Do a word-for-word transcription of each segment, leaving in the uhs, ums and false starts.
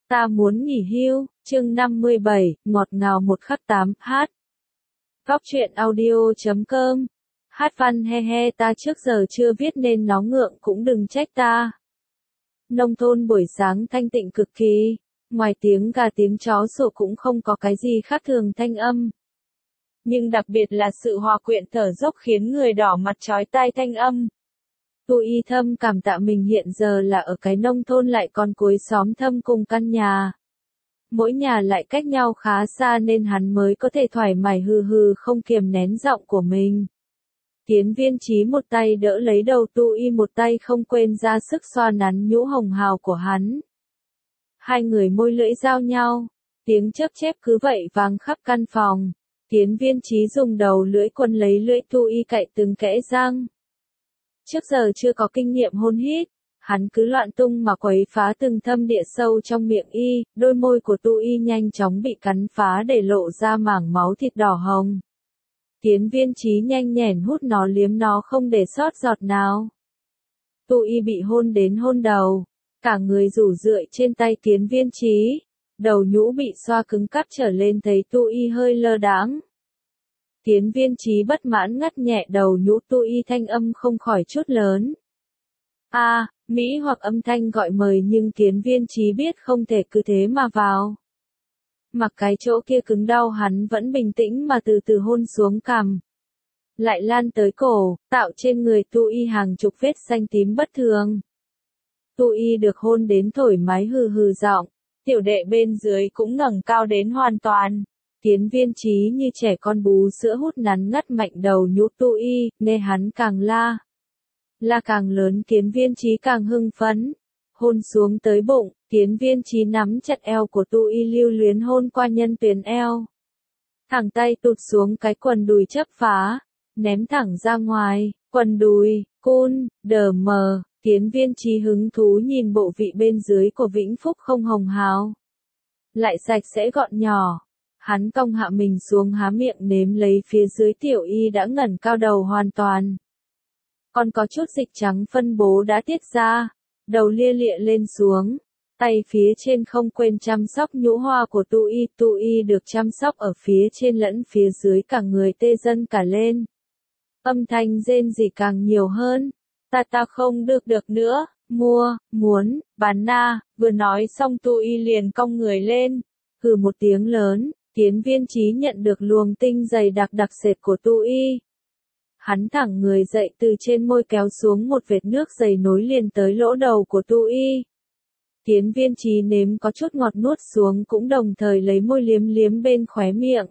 Ta muốn nghỉ hưu, chương năm mươi bảy, ngọt ngào một khắc tám, hát. Góc truyện audio chấm com. Hát văn he he ta trước giờ chưa viết nên nó ngượng cũng đừng trách ta. Nông thôn buổi sáng thanh tịnh cực kỳ, ngoài tiếng gà tiếng chó sủa cũng không có cái gì khác thường thanh âm. Nhưng đặc biệt là sự hòa quyện thở dốc khiến người đỏ mặt chói tai thanh âm. Tu Y thâm cảm tạ mình hiện giờ là ở cái nông thôn lại còn cuối xóm thâm cùng căn nhà. Mỗi nhà lại cách nhau khá xa nên hắn mới có thể thoải mái hừ hừ không kiềm nén giọng của mình. Tiến Viên Chí một tay đỡ lấy đầu Tu Y, một tay không quên ra sức xoa nắn nhũ hồng hào của hắn. Hai người môi lưỡi giao nhau, tiếng chớp chép cứ vậy vang khắp căn phòng. Tiến Viên Chí dùng đầu lưỡi quấn lấy lưỡi Tu Y cạy từng kẽ răng. Trước giờ chưa có kinh nghiệm hôn hít, hắn cứ loạn tung mà quấy phá từng thâm địa sâu trong miệng y, đôi môi của Tu Y nhanh chóng bị cắn phá để lộ ra mảng máu thịt đỏ hồng. Tiến Viên Chí nhanh nhẻn hút nó liếm nó không để sót giọt nào. Tu Y bị hôn đến hôn đầu, cả người rủ rượi trên tay Tiến Viên Chí, đầu nhũ bị xoa cứng cắp trở lên thấy Tu Y hơi lơ đãng. Tiến Viên Chí bất mãn ngắt nhẹ đầu nhũ Tu Y, thanh âm không khỏi chút lớn. A, à, Mỹ hoặc âm thanh gọi mời nhưng Tiến Viên Chí biết không thể cứ thế mà vào. Mặc cái chỗ kia cứng đau hắn vẫn bình tĩnh mà từ từ hôn xuống cằm. Lại lan tới cổ, tạo trên người Tu Y hàng chục vết xanh tím bất thường. Tu Y được hôn đến thoải mái hừ hừ giọng, tiểu đệ bên dưới cũng ngẩng cao đến hoàn toàn. Tiến Viên Chí như trẻ con bú sữa hút nắn ngắt mạnh đầu nhũ Tu Y, nghe hắn càng la. La càng lớn Tiến Viên Chí càng hưng phấn. Hôn xuống tới bụng, Tiến Viên Chí nắm chặt eo của Tu Y lưu luyến hôn qua nhân tuyến eo. Thẳng tay tụt xuống cái quần đùi chấp phá, ném thẳng ra ngoài, quần đùi, cun, đờ mờ. Tiến Viên Chí hứng thú nhìn bộ vị bên dưới của Vĩnh Phúc không hồng hào. Lại sạch sẽ gọn nhỏ. Hắn cong hạ mình xuống há miệng nếm lấy phía dưới Tiểu Y đã ngẩng cao đầu hoàn toàn. Còn có chút dịch trắng phân bố đã tiết ra, đầu lia lịa lên xuống, tay phía trên không quên chăm sóc nhũ hoa của Tu Y, Tu Y được chăm sóc ở phía trên lẫn phía dưới, cả người tê dần cả lên. Âm thanh rên rỉ càng nhiều hơn, ta ta không được được nữa, mua, muốn, bán na, vừa nói xong Tu Y liền cong người lên, hừ một tiếng lớn. Tiến Viên Chí nhận được luồng tinh dày đặc đặc sệt của Tu Y. Hắn thẳng người dậy từ trên môi kéo xuống một vệt nước dày nối liền tới lỗ đầu của Tu Y. Tiến Viên Chí nếm có chút ngọt nuốt xuống cũng đồng thời lấy môi liếm liếm bên khóe miệng.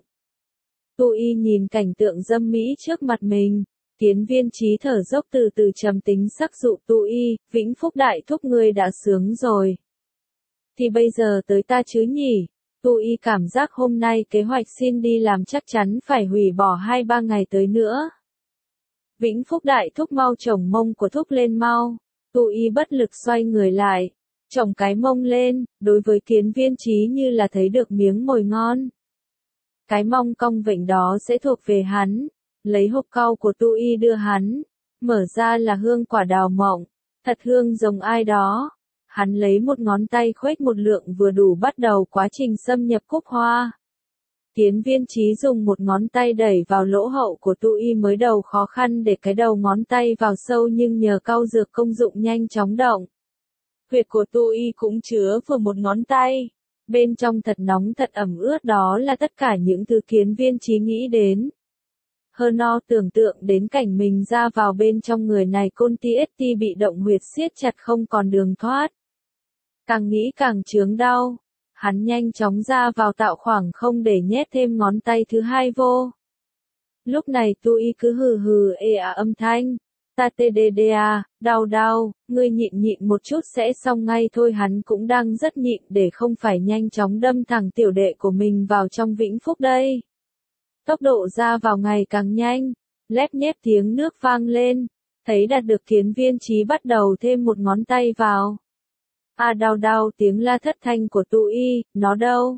Tu Y nhìn cảnh tượng dâm mỹ trước mặt mình. Tiến Viên Chí thở dốc từ từ trầm tính sắc dụ Tu Y, Vĩnh Phúc đại thúc ngươi đã sướng rồi. Thì bây giờ tới ta chứ nhỉ? Tu Y cảm giác hôm nay kế hoạch xin đi làm chắc chắn phải hủy bỏ hai ba ngày tới nữa. Vĩnh Phúc đại thúc mau chồng mông của thúc lên mau. Tu Y bất lực xoay người lại, chồng cái mông lên, đối với Tiến Viên Chí như là thấy được miếng mồi ngon. Cái mông cong vểnh đó sẽ thuộc về hắn, lấy hộp cau của Tu Y đưa hắn, mở ra là hương quả đào mộng, thật hương giống ai đó. Hắn lấy một ngón tay khuếch một lượng vừa đủ bắt đầu quá trình xâm nhập cúc hoa. Tiến Viên Chí dùng một ngón tay đẩy vào lỗ hậu của Tu Y, mới đầu khó khăn để cái đầu ngón tay vào sâu nhưng nhờ cau dược công dụng nhanh chóng động. Huyệt của Tu Y cũng chứa vừa một ngón tay. Bên trong thật nóng thật ẩm ướt, đó là tất cả những thứ Tiến Viên Chí nghĩ đến. Hơ no tưởng tượng đến cảnh mình ra vào bên trong người này côn ti ết ti bị động huyệt siết chặt không còn đường thoát. Càng nghĩ càng chướng đau, hắn nhanh chóng ra vào tạo khoảng không để nhét thêm ngón tay thứ hai vô. Lúc này Tu Y cứ hừ hừ ê à âm thanh, ta tê đê đê à, đau đau, ngươi nhịn nhịn một chút sẽ xong ngay thôi. Hắn cũng đang rất nhịn để không phải nhanh chóng đâm thẳng tiểu đệ của mình vào trong Vĩnh Phúc đây. Tốc độ ra vào ngày càng nhanh, lép nhép tiếng nước vang lên, thấy đạt được Tiến Viên Chí bắt đầu thêm một ngón tay vào. À đau đau, tiếng la thất thanh của Tu Y, nó đâu?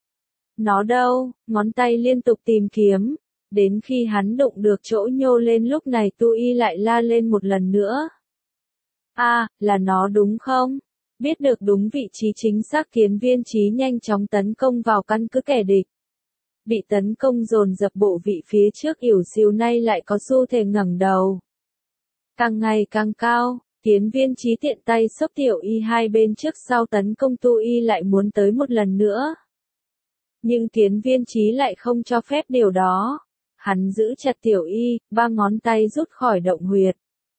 Nó đâu? Ngón tay liên tục tìm kiếm, đến khi hắn đụng được chỗ nhô lên lúc này Tu Y lại la lên một lần nữa. À, là nó đúng không? Biết được đúng vị trí chính xác Kiến Viên Chí nhanh chóng tấn công vào căn cứ kẻ địch. Bị tấn công dồn dập bộ vị phía trước ỉu xìu nay lại có xu thế ngẩng đầu. Càng ngày càng cao, Kiến Viên Chí tiện tay xốc Tiểu Y hai bên trước sau tấn công Tu Y lại muốn tới một lần nữa. Nhưng Kiến Viên Chí lại không cho phép điều đó. Hắn giữ chặt Tiểu Y, ba ngón tay rút khỏi động huyệt.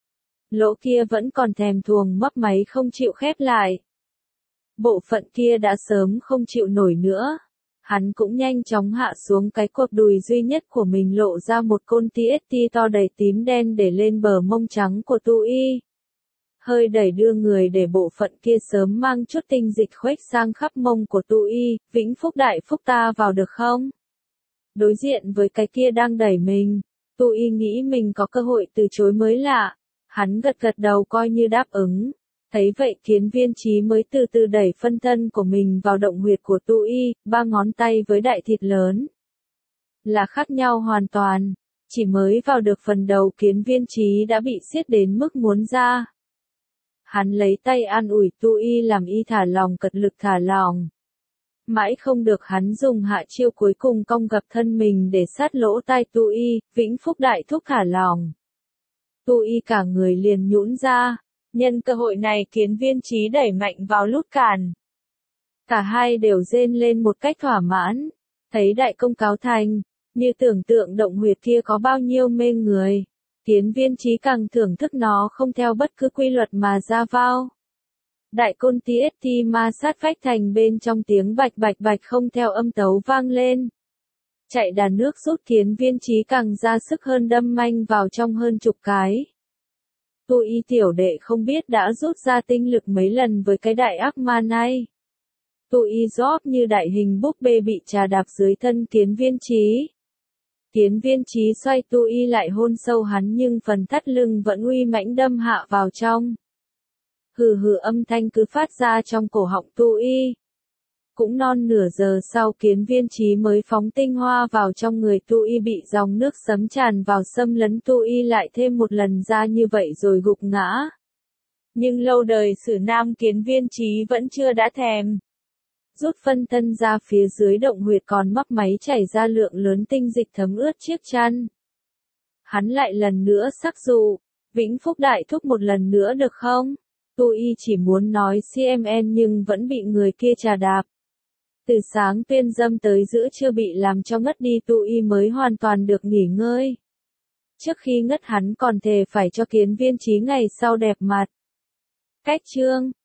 Lỗ kia vẫn còn thèm thuồng mấp máy không chịu khép lại. Bộ phận kia đã sớm không chịu nổi nữa. Hắn cũng nhanh chóng hạ xuống cái cột đùi duy nhất của mình lộ ra một côn tê ét tê to đầy tím đen để lên bờ mông trắng của Tu Y. Hơi đẩy đưa người để bộ phận kia sớm mang chút tinh dịch khuếch sang khắp mông của Tu Y, Vĩnh Phúc đại phúc ta vào được không? Đối diện với cái kia đang đẩy mình, Tu Y nghĩ mình có cơ hội từ chối mới lạ. Hắn gật gật đầu coi như đáp ứng. Thấy vậy Kiến Viên Chí mới từ từ đẩy phân thân của mình vào động huyệt của Tu Y, ba ngón tay với đại thịt lớn. Là khác nhau hoàn toàn. Chỉ mới vào được phần đầu Kiến Viên Chí đã bị siết đến mức muốn ra. Hắn lấy tay an ủi Tu Y làm y thả lòng cật lực thả lòng. Mãi không được hắn dùng hạ chiêu cuối cùng cong gập thân mình để sát lỗ tai Tu Y, Vĩnh Phúc đại thúc thả lòng. Tu Y cả người liền nhũn ra, nhân cơ hội này Kiến Viên Chí đẩy mạnh vào lút càn. Cả hai đều rên lên một cách thỏa mãn, thấy đại công cáo thành, như tưởng tượng động huyệt kia có bao nhiêu mê người. Kiến Viên Chí càng thưởng thức nó không theo bất cứ quy luật mà ra vào. Đại côn tê ét tê ma sát vách thành bên trong tiếng bạch bạch bạch không theo âm tấu vang lên. Chạy đà nước rút Kiến Viên Chí càng ra sức hơn đâm manh vào trong hơn chục cái. Tu Y tiểu đệ không biết đã rút ra tinh lực mấy lần với cái đại ác ma này. Tu Y róp như đại hình búp bê bị trà đạp dưới thân Kiến Viên Chí. Kiến Viên Chí xoay Tu Y lại hôn sâu hắn nhưng phần thắt lưng vẫn uy mãnh đâm hạ vào trong. Hừ hừ âm thanh cứ phát ra trong cổ họng Tu Y. Cũng non nửa giờ sau Kiến Viên Chí mới phóng tinh hoa vào trong người Tu Y bị dòng nước sấm tràn vào xâm lấn Tu Y lại thêm một lần ra như vậy rồi gục ngã. Nhưng lâu đời sử nam Kiến Viên Chí vẫn chưa đã thèm. Rút phân thân ra phía dưới động huyệt còn mấp máy chảy ra lượng lớn tinh dịch thấm ướt chiếc chăn. Hắn lại lần nữa sắc dụ, Vĩnh Phúc đại thúc một lần nữa được không? Tu Y chỉ muốn nói xê em en nhưng vẫn bị người kia trà đạp. Từ sáng tuyên dâm tới giữa trưa bị làm cho ngất đi Tu Y mới hoàn toàn được nghỉ ngơi. Trước khi ngất hắn còn thề phải cho Kiến Viên Chí ngày sau đẹp mặt. Cách chương